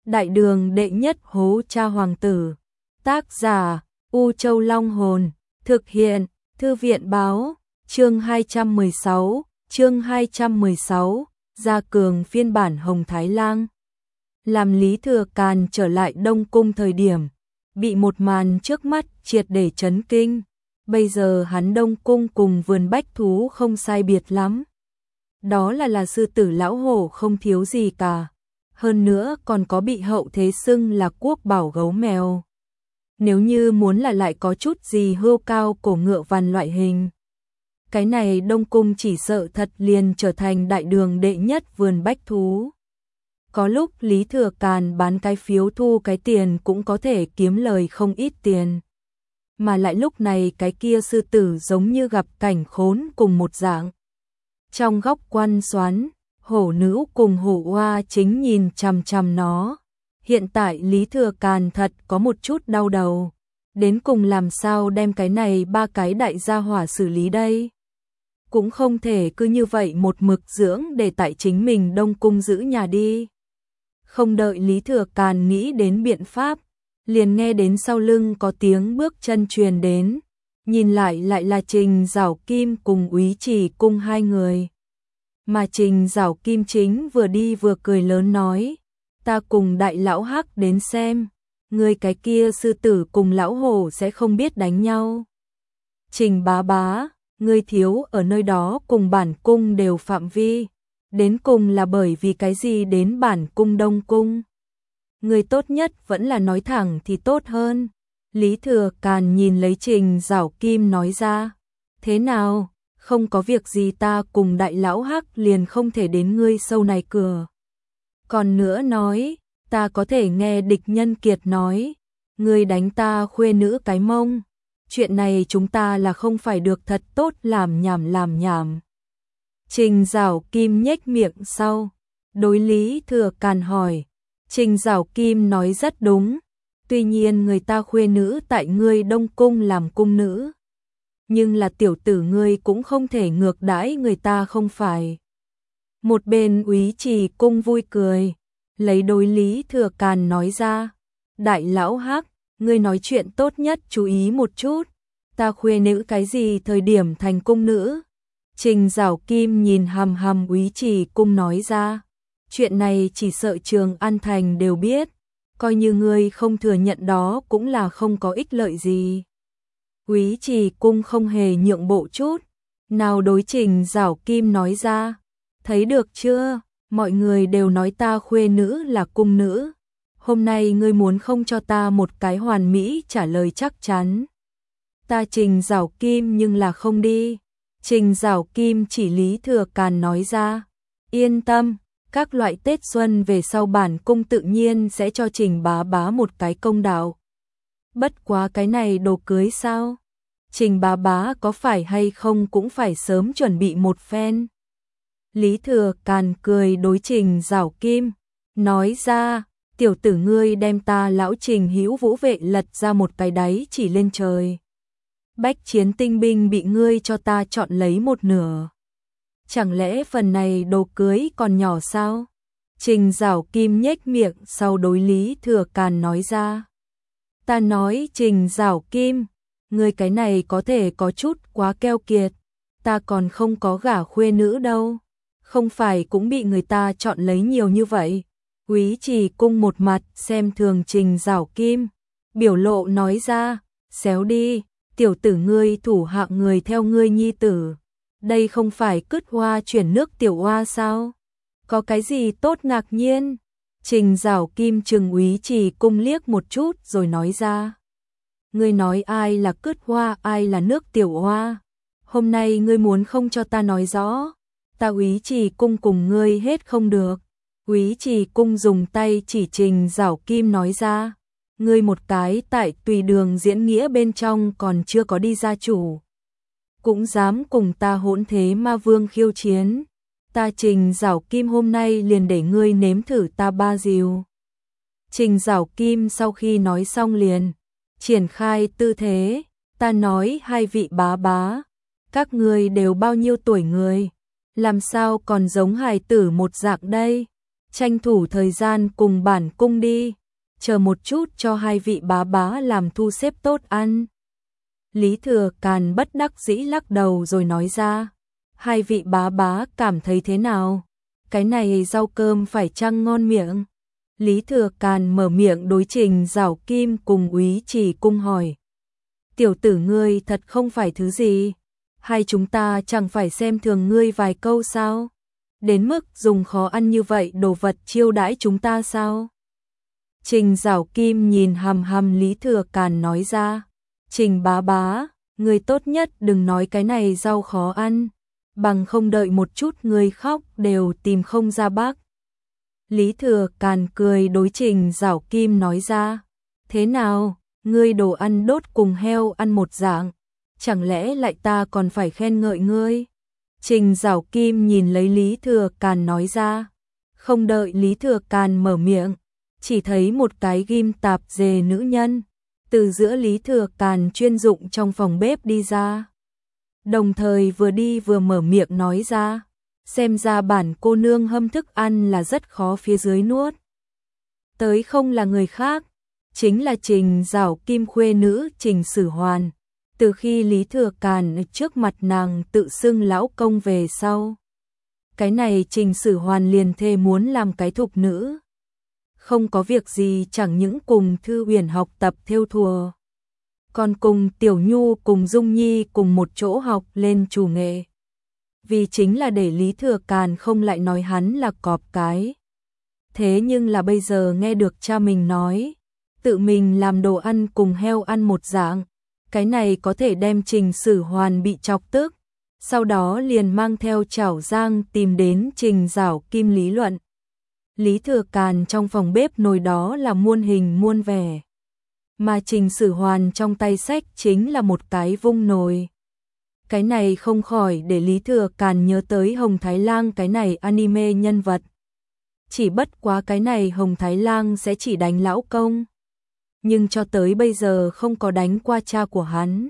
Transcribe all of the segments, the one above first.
Đại đường đệ nhất hố cha hoàng tử. Tác giả U Châu Long Hồn. Thực hiện Thư viện báo. Chương 216. Gia Cường phiên bản Hồng Thái Lang. Làm Lý Thừa Càn trở lại Đông Cung thời điểm, bị một màn trước mắt triệt để chấn kinh. Bây giờ hắn Đông Cung cùng vườn bách thú không sai biệt lắm. Đó là sư tử lão hổ không thiếu gì cả. Hơn nữa còn có bị hậu thế xưng là quốc bảo gấu mèo. Nếu như muốn là lại có chút gì hươu cao cổ ngựa vằn loại hình. Cái này Đông Cung chỉ sợ thật liền trở thành đại đường đệ nhất vườn bách thú. Có lúc Lý Thừa Càn bán cái phiếu thu cái tiền cũng có thể kiếm lời không ít tiền. Mà lại lúc này cái kia sư tử giống như gặp cảnh khốn cùng một dạng. Trong góc quan xoắn, hổ nữ cùng hổ oa chính nhìn chằm chằm nó. Hiện tại Lý Thừa Càn thật có một chút đau đầu. Đến cùng làm sao đem cái này ba cái đại gia hỏa xử lý đây? Cũng không thể cứ như vậy một mực dưỡng để tại chính mình Đông Cung giữ nhà đi. Không đợi Lý Thừa Càn nghĩ đến biện pháp, liền nghe đến sau lưng có tiếng bước chân truyền đến. Nhìn lại là Trình Giảo Kim cùng Úy Trì Cung hai người. Mà Trình Giảo Kim chính vừa đi vừa cười lớn nói, ta cùng đại lão Hắc đến xem, người cái kia sư tử cùng lão hổ sẽ không biết đánh nhau. Trình bá bá, ngươi thiếu ở nơi đó cùng bản cung đều phạm vi, đến cùng là bởi vì cái gì đến bản cung Đông Cung. Người tốt nhất vẫn là nói thẳng thì tốt hơn. Lý Thừa Càn nhìn lấy Trình Giảo Kim nói ra, thế nào, không có việc gì ta cùng đại lão Hắc liền không thể đến ngươi sâu này cửa. Còn nữa nói, ta có thể nghe địch nhân kiệt nói, ngươi đánh ta khuê nữ cái mông. Chuyện này chúng ta là không phải được thật tốt làm nhảm. Trình Giảo Kim nhếch miệng sau, đối Lý Thừa Càn hỏi. Trình Giảo Kim nói rất đúng, tuy nhiên người ta khuê nữ tại ngươi Đông Cung làm cung nữ. Nhưng là tiểu tử ngươi cũng không thể ngược đãi người ta không phải. Một bên Úy Trì Cung vui cười, lấy đối Lý Thừa Càn nói ra, đại lão Hắc, ngươi nói chuyện tốt nhất chú ý một chút, ta khuê nữ cái gì thời điểm thành cung nữ. Trình Giảo Kim nhìn hằm Úy Trì Cung nói ra, chuyện này chỉ sợ Trường An Thành đều biết, coi như ngươi không thừa nhận đó cũng là không có ích lợi gì. Úy Trì Cung không hề nhượng bộ chút, nào đối Trình Giảo Kim nói ra, thấy được chưa, mọi người đều nói ta khuê nữ là cung nữ, hôm nay ngươi muốn không cho ta một cái hoàn mỹ trả lời chắc chắn. Ta Trình Giảo Kim nhưng là không đi. Trình Giảo Kim chỉ Lý Thừa Càn nói ra, yên tâm, các loại Tết Xuân về sau bản cung tự nhiên sẽ cho Trình bá bá một cái công đạo. Bất quá cái này đồ cưới sao? Trình bá bá có phải hay không cũng phải sớm chuẩn bị một phen. Lý Thừa Càn cười đối Trình Giảo Kim, nói ra, tiểu tử ngươi đem ta lão Trình Hữu Vũ vệ lật ra một cái đáy chỉ lên trời. Bách chiến tinh binh bị ngươi cho ta chọn lấy một nửa. Chẳng lẽ phần này đồ cưới còn nhỏ sao? Trình Giảo Kim nhếch miệng sau đối Lý Thừa Càn nói ra. Ta nói Trình Giảo Kim, ngươi cái này có thể có chút quá keo kiệt. Ta còn không có gả khuê nữ đâu. Không phải cũng bị người ta chọn lấy nhiều như vậy. Úy Trì Cung một mặt xem thường Trình Giảo Kim. Biểu lộ nói ra, xéo đi. Tiểu tử ngươi thủ hạng người theo ngươi nhi tử. Đây không phải cứt hoa chuyển nước tiểu hoa sao? Có cái gì tốt ngạc nhiên? Trình Giảo Kim trừng Úy Trì Cung liếc một chút rồi nói ra. Ngươi nói ai là cứt hoa, ai là nước tiểu hoa? Hôm nay ngươi muốn không cho ta nói rõ, ta Úy Trì Cung cùng ngươi hết không được. Úy Trì Cung dùng tay chỉ Trình Giảo Kim nói ra. Ngươi một cái tại Tùy Đường diễn nghĩa bên trong còn chưa có đi gia chủ, cũng dám cùng ta hỗn thế ma vương khiêu chiến. Ta Trình Giảo Kim hôm nay liền để ngươi nếm thử ta ba diều. Trình Giảo Kim sau khi nói xong liền triển khai tư thế, ta nói hai vị bá bá, các ngươi đều bao nhiêu tuổi người, làm sao còn giống hài tử một dạng đây? tranh thủ thời gian cùng bản cung đi, chờ một chút cho hai vị bá bá làm thu xếp tốt ăn. Lý Thừa Càn bất đắc dĩ lắc đầu rồi nói ra, hai vị bá bá cảm thấy thế nào? Cái này rau cơm phải chăng ngon miệng? Lý Thừa Càn mở miệng đối Trình Giảo Kim cùng Úy Trì Cung hỏi. Tiểu tử ngươi thật không phải thứ gì, hay chúng ta chẳng phải xem thường ngươi vài câu sao? Đến mức dùng khó ăn như vậy đồ vật chiêu đãi chúng ta sao? Trình Giảo Kim nhìn hằm hằm Lý Thừa Càn nói ra, Trình bá bá, ngươi tốt nhất đừng nói cái này rau khó ăn, bằng không đợi một chút ngươi khóc đều tìm không ra bác. Lý Thừa Càn cười đối Trình Giảo Kim nói ra, thế nào, ngươi đồ ăn đốt cùng heo ăn một dạng, chẳng lẽ lại ta còn phải khen ngợi ngươi? Trình Giảo Kim nhìn lấy Lý Thừa Càn nói ra, không đợi Lý Thừa Càn mở miệng, chỉ thấy một cái ghim tạp dề nữ nhân từ giữa Lý Thừa Càn chuyên dụng trong phòng bếp đi ra. Đồng thời vừa đi vừa mở miệng nói ra, xem ra bản cô nương hâm thức ăn là rất khó phía dưới nuốt. Tới không là người khác, chính là Trình Giảo Kim khuê nữ Trình Sử Hoàn. Từ khi Lý Thừa Càn trước mặt nàng tự xưng lão công về sau, cái này Trình Sử Hoàn liền thề muốn làm cái thục nữ. Không có việc gì chẳng những cùng Thư Huyền học tập thêu thùa, còn cùng Tiểu Nhu cùng Dung Nhi cùng một chỗ học lên chủ nghệ. Vì chính là để Lý Thừa Càn không lại nói hắn là cọp cái. Thế nhưng là bây giờ nghe được cha mình nói, tự mình làm đồ ăn cùng heo ăn một dạng, cái này có thể đem Trình Sử Hoàn bị chọc tức, sau đó liền mang theo chảo rang tìm đến Trình Giảo Kim lý luận. Lý Thừa Càn trong phòng bếp nồi đó là muôn hình muôn vẻ, mà Trình Sử Hoàn trong tay sách chính là một cái vung nồi. Cái này không khỏi để Lý Thừa Càn nhớ tới Hồng Thái Lang cái này anime nhân vật. Chỉ bất quá cái này Hồng Thái Lang sẽ chỉ đánh lão công, nhưng cho tới bây giờ không có đánh qua cha của hắn.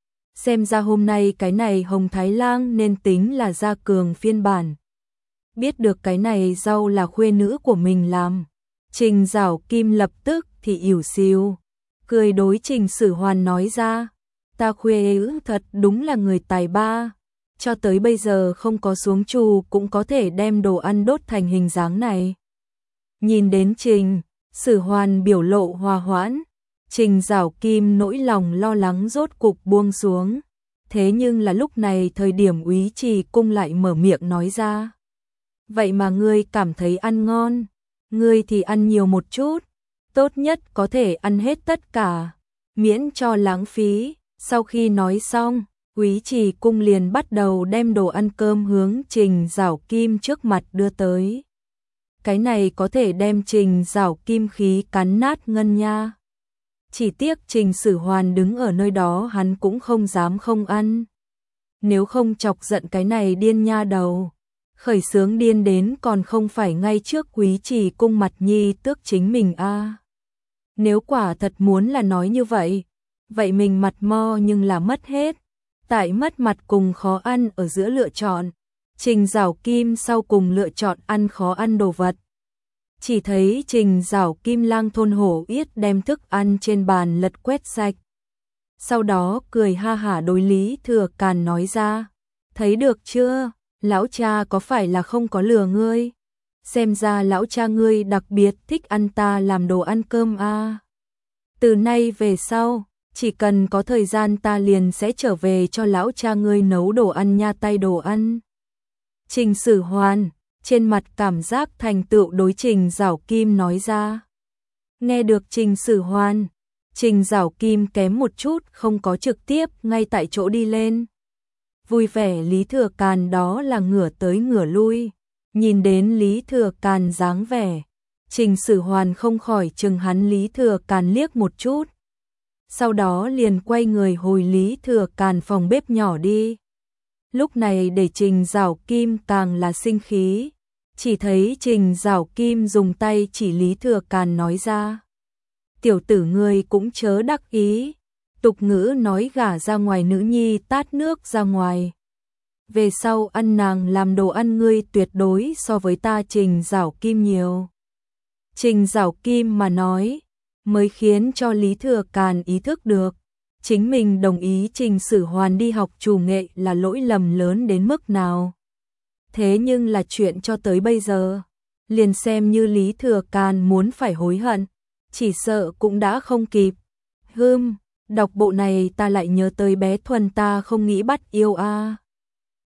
Xem ra hôm nay cái này Hồng Thái Lang nên tính là gia cường phiên bản. Biết được cái này rau là khuê nữ của mình làm, Trình Giảo Kim lập tức thì ỉu xìu, cười đối Trình Sử Hoàn nói ra, ta khuê nữ thật đúng là người tài ba, cho tới bây giờ không có xuống trù cũng có thể đem đồ ăn đốt thành hình dáng này. Nhìn đến Trình Sử Hoàn biểu lộ hòa hoãn, Trình Giảo Kim nỗi lòng lo lắng rốt cục buông xuống. Thế nhưng là lúc này thời điểm Úy Trì Cung lại mở miệng nói ra, vậy mà ngươi cảm thấy ăn ngon, ngươi thì ăn nhiều một chút, tốt nhất có thể ăn hết tất cả, miễn cho lãng phí. Sau khi nói xong, Úy Trì Cung liền bắt đầu đem đồ ăn cơm hướng Trình Giảo Kim trước mặt đưa tới. Cái này có thể đem Trình Giảo Kim khí cắn nát ngân nha. Chỉ tiếc Trình Sử Hoàn đứng ở nơi đó hắn cũng không dám không ăn. Nếu không chọc giận cái này điên nha đầu, khởi sướng điên đến còn không phải ngay trước Úy Trì Cung mặt nhi tước chính mình a. Nếu quả thật muốn là nói như vậy, vậy mình mặt mo nhưng là mất hết. Tại mất mặt cùng khó ăn ở giữa lựa chọn, Trình Giảo Kim sau cùng lựa chọn ăn khó ăn đồ vật. Chỉ thấy Trình Giảo Kim lang thôn hổ yết đem thức ăn trên bàn lật quét sạch. Sau đó cười ha hả đối Lý Thừa Càn nói ra, thấy được chưa, lão cha có phải là không có lừa ngươi? Xem ra lão cha ngươi đặc biệt thích ăn ta làm đồ ăn cơm a. Từ nay về sau, chỉ cần có thời gian ta liền sẽ trở về cho lão cha ngươi nấu đồ ăn nha tay đồ ăn. Trình Sử Hoàn trên mặt cảm giác thành tựu đối Trình Giảo Kim nói ra. Nghe được Trình Sử Hoàn, Trình Giảo Kim kém một chút không có trực tiếp ngay tại chỗ đi lên. Vui vẻ Lý Thừa Càn đó là ngửa tới ngửa lui, nhìn đến Lý Thừa Càn dáng vẻ, Trình Sử Hoàn không khỏi chừng hắn Lý Thừa Càn liếc một chút. Sau đó liền quay người hồi Lý Thừa Càn phòng bếp nhỏ đi. Lúc này để Trình Giảo Kim càng là sinh khí, chỉ thấy Trình Giảo Kim dùng tay chỉ Lý Thừa Càn nói ra, tiểu tử ngươi cũng chớ đắc ý, tục ngữ nói gả ra ngoài nữ nhi tát nước ra ngoài. về sau ăn nàng làm đồ ăn ngươi tuyệt đối so với ta Trình Giảo Kim nhiều. Trình Giảo Kim mà nói, mới khiến cho Lý Thừa Càn ý thức được, chính mình đồng ý Trình Sử Hoàn đi học chủ nghệ là lỗi lầm lớn đến mức nào. Thế nhưng là chuyện cho tới bây giờ, liền xem như Lý Thừa Càn muốn phải hối hận, chỉ sợ cũng đã không kịp. Đọc bộ này ta lại nhớ tới bé Thuần ta không nghĩ bắt yêu a.